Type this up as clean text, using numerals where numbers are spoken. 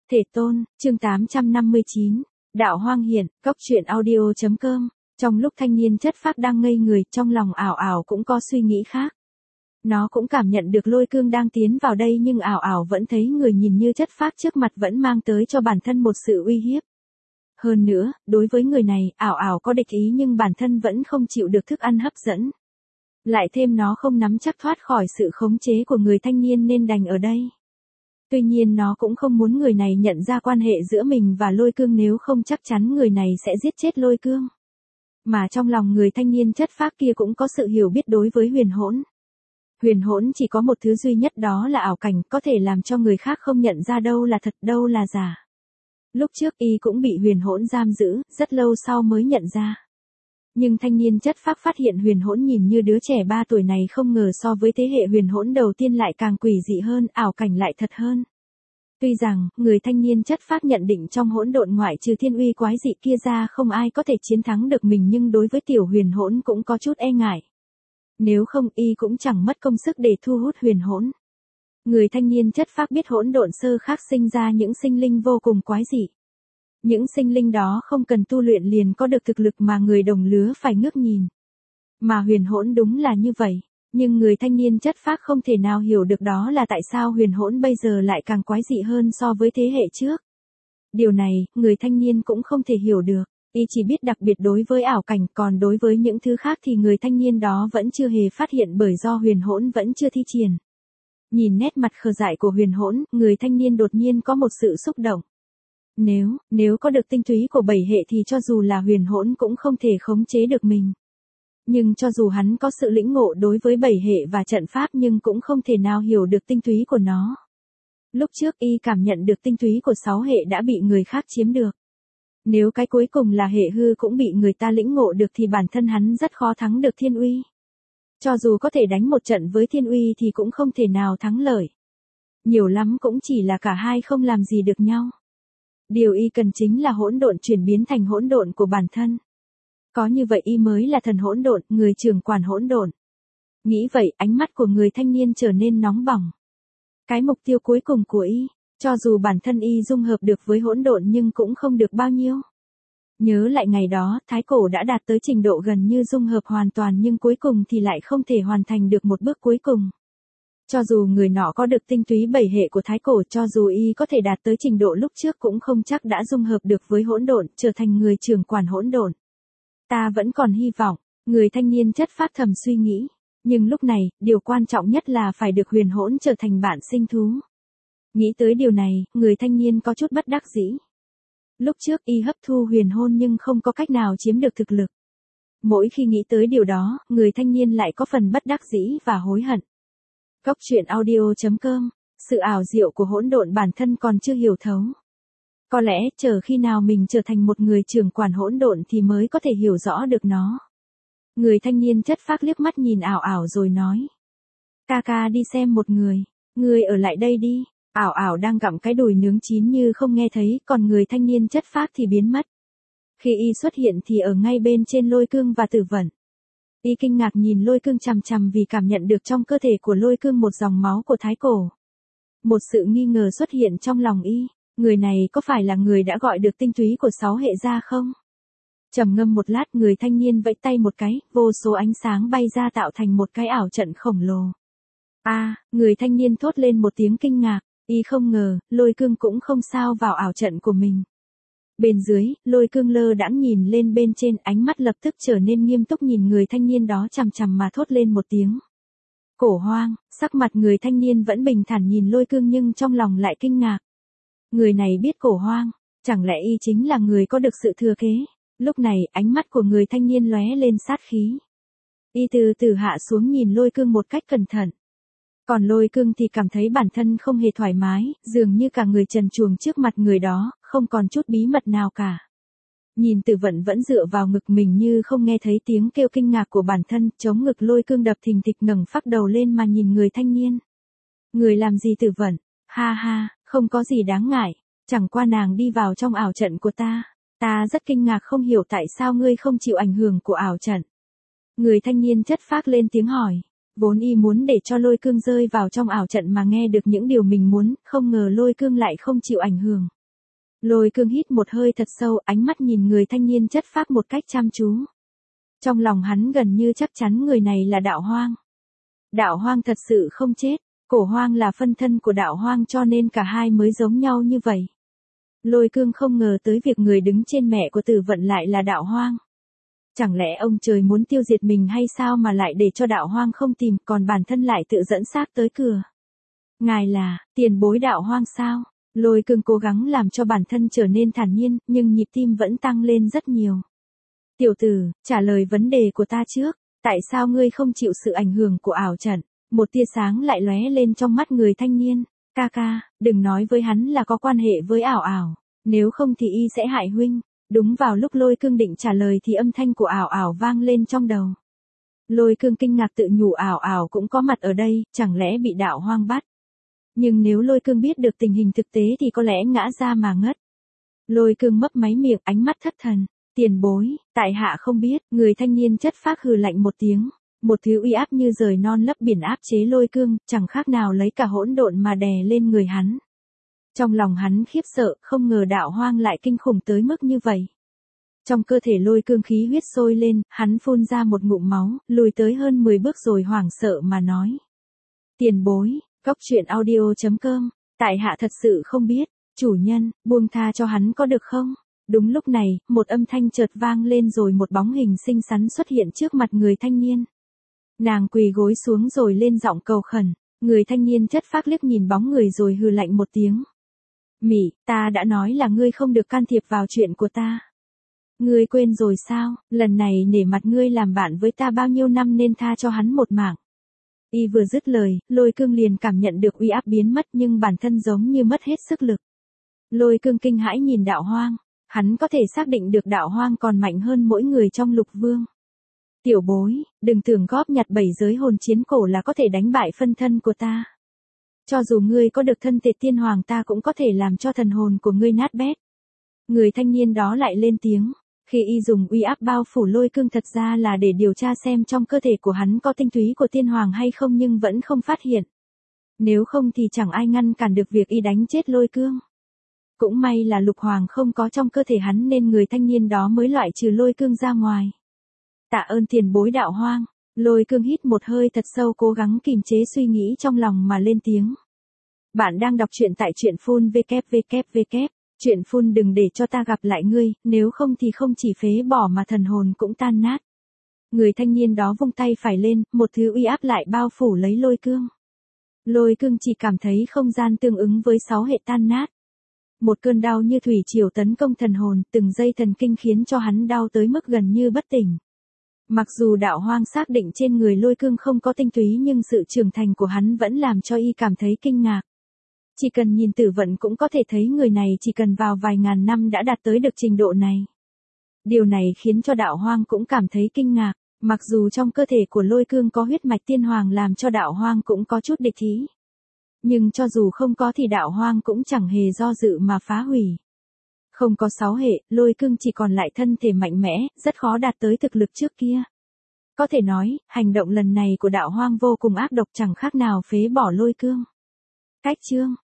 Thể tôn, chương 859, Đạo Hoang Hiển, Cốc truyện audio.com. Trong lúc thanh niên chất phác đang ngây người, trong lòng ảo ảo cũng có suy nghĩ khác. Nó cũng cảm nhận được Lôi Cương đang tiến vào đây, nhưng ảo ảo vẫn thấy người nhìn như chất phác trước mặt vẫn mang tới cho bản thân một sự uy hiếp. Hơn nữa, đối với người này, ảo ảo có địch ý nhưng bản thân vẫn không chịu được thức ăn hấp dẫn. Lại thêm nó không nắm chắc thoát khỏi sự khống chế của người thanh niên nên đành ở đây. Tuy nhiên nó cũng không muốn người này nhận ra quan hệ giữa mình và Lôi Cương, nếu không chắc chắn người này sẽ giết chết Lôi Cương. Mà trong lòng người thanh niên chất phác kia cũng có sự hiểu biết đối với huyền hỗn. Huyền hỗn chỉ có một thứ duy nhất, đó là ảo cảnh, có thể làm cho người khác không nhận ra đâu là thật, đâu là giả. Lúc trước y cũng bị huyền hỗn giam giữ, rất lâu sau mới nhận ra. Nhưng thanh niên chất phác phát hiện huyền hỗn nhìn như đứa trẻ 3 tuổi này không ngờ so với thế hệ huyền hỗn đầu tiên lại càng quỷ dị hơn, ảo cảnh lại thật hơn. Tuy rằng, người thanh niên chất phác nhận định trong hỗn độn ngoại trừ thiên uy quái dị kia ra không ai có thể chiến thắng được mình, nhưng đối với tiểu huyền hỗn cũng có chút e ngại. Nếu không y cũng chẳng mất công sức để thu hút huyền hỗn. Người thanh niên chất phác biết hỗn độn sơ khắc sinh ra những sinh linh vô cùng quái dị. Những sinh linh đó không cần tu luyện liền có được thực lực mà người đồng lứa phải ngước nhìn. Mà huyền hỗn đúng là như vậy, nhưng người thanh niên chất phác không thể nào hiểu được đó là tại sao huyền hỗn bây giờ lại càng quái dị hơn so với thế hệ trước. Điều này, người thanh niên cũng không thể hiểu được, y chỉ biết đặc biệt đối với ảo cảnh, còn đối với những thứ khác thì người thanh niên đó vẫn chưa hề phát hiện bởi do huyền hỗn vẫn chưa thi triển. Nhìn nét mặt khờ dại của huyền hỗn, người thanh niên đột nhiên có một sự xúc động. Nếu có được tinh túy của 7 hệ thì cho dù là huyền hỗn cũng không thể khống chế được mình. Nhưng cho dù hắn có sự lĩnh ngộ đối với 7 hệ và trận pháp nhưng cũng không thể nào hiểu được tinh túy của nó. Lúc trước y cảm nhận được tinh túy của 6 hệ đã bị người khác chiếm được. Nếu cái cuối cùng là hệ hư cũng bị người ta lĩnh ngộ được thì bản thân hắn rất khó thắng được thiên uy. Cho dù có thể đánh một trận với thiên uy thì cũng không thể nào thắng lợi. Nhiều lắm cũng chỉ là cả hai không làm gì được nhau. Điều y cần chính là hỗn độn chuyển biến thành hỗn độn của bản thân. Có như vậy y mới là thần hỗn độn, người trưởng quản hỗn độn. Nghĩ vậy, ánh mắt của người thanh niên trở nên nóng bỏng. Cái mục tiêu cuối cùng của y, cho dù bản thân y dung hợp được với hỗn độn nhưng cũng không được bao nhiêu. Nhớ lại ngày đó, Thái Cổ đã đạt tới trình độ gần như dung hợp hoàn toàn nhưng cuối cùng thì lại không thể hoàn thành được một bước cuối cùng. Cho dù người nọ có được tinh túy 7 hệ của Thái Cổ, cho dù y có thể đạt tới trình độ lúc trước cũng không chắc đã dung hợp được với hỗn độn, trở thành người trưởng quản hỗn độn. Ta vẫn còn hy vọng, người thanh niên chất phác thầm suy nghĩ. Nhưng lúc này, điều quan trọng nhất là phải được huyền hỗn trở thành bạn sinh thú. Nghĩ tới điều này, người thanh niên có chút bất đắc dĩ. Lúc trước y hấp thu huyền hôn nhưng không có cách nào chiếm được thực lực. Mỗi khi nghĩ tới điều đó, người thanh niên lại có phần bất đắc dĩ và hối hận. Cốc truyện audio.com, sự ảo diệu của hỗn độn bản thân còn chưa hiểu thấu. Có lẽ chờ khi nào mình trở thành một người trưởng quản hỗn độn thì mới có thể hiểu rõ được nó. Người thanh niên chất phác liếc mắt nhìn ảo ảo rồi nói. Ca đi xem một người, ngươi ở lại đây đi. Ảo ảo đang gặm cái đùi nướng chín như không nghe thấy, còn người thanh niên chất phác thì biến mất. Khi y xuất hiện thì ở ngay bên trên Lôi Cương và Tử Vận. Y kinh ngạc nhìn Lôi Cương chằm chằm vì cảm nhận được trong cơ thể của Lôi Cương một dòng máu của Thái Cổ. Một sự nghi ngờ xuất hiện trong lòng y, người này có phải là người đã gọi được tinh túy của 6 hệ ra không? Trầm ngâm một lát, người thanh niên vẫy tay một cái, vô số ánh sáng bay ra tạo thành một cái ảo trận khổng lồ. Người thanh niên thốt lên một tiếng kinh ngạc, y không ngờ, Lôi Cương cũng không sao vào ảo trận của mình. Bên dưới, Lôi Cương lơ đãng nhìn lên bên trên, ánh mắt lập tức trở nên nghiêm túc nhìn người thanh niên đó chằm chằm mà thốt lên một tiếng. Cổ Hoang, sắc mặt người thanh niên vẫn bình thản nhìn Lôi Cương nhưng trong lòng lại kinh ngạc. Người này biết Cổ Hoang, chẳng lẽ y chính là người có được sự thừa kế? Lúc này, ánh mắt của người thanh niên lóe lên sát khí. Y từ từ hạ xuống nhìn Lôi Cương một cách cẩn thận. Còn Lôi Cương thì cảm thấy bản thân không hề thoải mái, dường như cả người trần truồng trước mặt người đó, không còn chút bí mật nào cả. Nhìn Tử Vận vẫn dựa vào ngực mình như không nghe thấy tiếng kêu kinh ngạc của bản thân, chống ngực Lôi Cương đập thình thịch ngẩng phác đầu lên mà nhìn người thanh niên. Người làm gì Tử Vận? Ha, không có gì đáng ngại, chẳng qua nàng đi vào trong ảo trận của ta. Ta rất kinh ngạc không hiểu tại sao ngươi không chịu ảnh hưởng của ảo trận. Người thanh niên chất phác lên tiếng hỏi. Vốn y muốn để cho Lôi Cương rơi vào trong ảo trận mà nghe được những điều mình muốn, không ngờ Lôi Cương lại không chịu ảnh hưởng. Lôi cương hít một hơi thật sâu, ánh mắt nhìn người thanh niên chất phác một cách chăm chú. Trong lòng hắn gần như chắc chắn người này là Đạo Hoang. Đạo Hoang thật sự không chết, Cổ Hoang là phân thân của Đạo Hoang cho nên cả hai mới giống nhau như vậy. Lôi cương không ngờ tới việc người đứng trên mẹ của Tử Vận lại là Đạo Hoang. Chẳng lẽ ông trời muốn tiêu diệt mình hay sao mà lại để cho Đạo Hoang không tìm, còn bản thân lại tự dẫn xác tới cửa. Ngài là tiền bối Đạo Hoang sao? Lôi cương cố gắng làm cho bản thân trở nên thản nhiên, nhưng nhịp tim vẫn tăng lên rất nhiều. Tiểu tử, trả lời vấn đề của ta trước, tại sao ngươi không chịu sự ảnh hưởng của ảo trận? Một tia sáng lại lóe lên trong mắt người thanh niên. Ca ca, đừng nói với hắn là có quan hệ với ảo ảo, nếu không thì y sẽ hại huynh. Đúng vào lúc lôi cương định trả lời thì âm thanh của ảo ảo vang lên trong đầu. Lôi cương kinh ngạc tự nhủ ảo ảo cũng có mặt ở đây, chẳng lẽ bị Đạo Hoang bắt. Nhưng nếu lôi cương biết được tình hình thực tế thì có lẽ ngã ra mà ngất. Lôi cương mấp máy miệng, ánh mắt thất thần. Tiền bối, tại hạ không biết, người thanh niên chất phác hừ lạnh một tiếng. Một thứ uy áp như rời non lấp biển áp chế lôi cương, chẳng khác nào lấy cả hỗn độn mà đè lên người hắn. Trong lòng hắn khiếp sợ, không ngờ Đạo Hoang lại kinh khủng tới mức như vậy. Trong cơ thể lôi cương khí huyết sôi lên, hắn phun ra một ngụm máu, lùi tới hơn 10 bước rồi hoảng sợ mà nói. Tiền bối, Cóc Truyện Audio.com, tại hạ thật sự không biết, chủ nhân, buông tha cho hắn có được không? Đúng lúc này, một âm thanh chợt vang lên rồi một bóng hình xinh xắn xuất hiện trước mặt người thanh niên. Nàng quỳ gối xuống rồi lên giọng cầu khẩn, người thanh niên chất phác liếc nhìn bóng người rồi hừ lạnh một tiếng. Mỉ, ta đã nói là ngươi không được can thiệp vào chuyện của ta. Ngươi quên rồi sao, lần này nể mặt ngươi làm bạn với ta bao nhiêu năm nên tha cho hắn một mạng. Y vừa dứt lời, lôi cương liền cảm nhận được uy áp biến mất nhưng bản thân giống như mất hết sức lực. Lôi cương kinh hãi nhìn Đạo Hoang, hắn có thể xác định được Đạo Hoang còn mạnh hơn mỗi người trong Lục Vương. Tiểu bối, đừng tưởng góp nhặt 7 giới hồn chiến cổ là có thể đánh bại phân thân của ta. Cho dù ngươi có được thân tệt tiên hoàng ta cũng có thể làm cho thần hồn của ngươi nát bét. Người thanh niên đó lại lên tiếng. Khi y dùng uy áp bao phủ lôi cương thật ra là để điều tra xem trong cơ thể của hắn có tinh túy của tiên hoàng hay không nhưng vẫn không phát hiện. Nếu không thì chẳng ai ngăn cản được việc y đánh chết lôi cương. Cũng may là lục hoàng không có trong cơ thể hắn nên người thanh niên đó mới loại trừ lôi cương ra ngoài. Tạ ơn tiền bối Đạo Hoang. Lôi cương hít một hơi thật sâu cố gắng kìm chế suy nghĩ trong lòng mà lên tiếng. Bạn đang đọc truyện tại truyện phun www. Truyện phun đừng để cho ta gặp lại ngươi, nếu không thì không chỉ phế bỏ mà thần hồn cũng tan nát. Người thanh niên đó vung tay phải lên, một thứ uy áp lại bao phủ lấy lôi cương. Lôi cương chỉ cảm thấy không gian tương ứng với 6 hệ tan nát. Một cơn đau như thủy triều tấn công thần hồn, từng dây thần kinh khiến cho hắn đau tới mức gần như bất tỉnh. Mặc dù Đạo Hoang xác định trên người lôi cương không có tinh túy nhưng sự trưởng thành của hắn vẫn làm cho y cảm thấy kinh ngạc. Chỉ cần nhìn Tử Vận cũng có thể thấy người này chỉ cần vào vài ngàn năm đã đạt tới được trình độ này. Điều này khiến cho Đạo Hoang cũng cảm thấy kinh ngạc, mặc dù trong cơ thể của lôi cương có huyết mạch tiên hoàng làm cho Đạo Hoang cũng có chút địch ý. Nhưng cho dù không có thì Đạo Hoang cũng chẳng hề do dự mà phá hủy. Không có 6 hệ, lôi cương chỉ còn lại thân thể mạnh mẽ, rất khó đạt tới thực lực trước kia. Có thể nói, hành động lần này của Đạo Hoang vô cùng ác độc chẳng khác nào phế bỏ lôi cương. Cách chương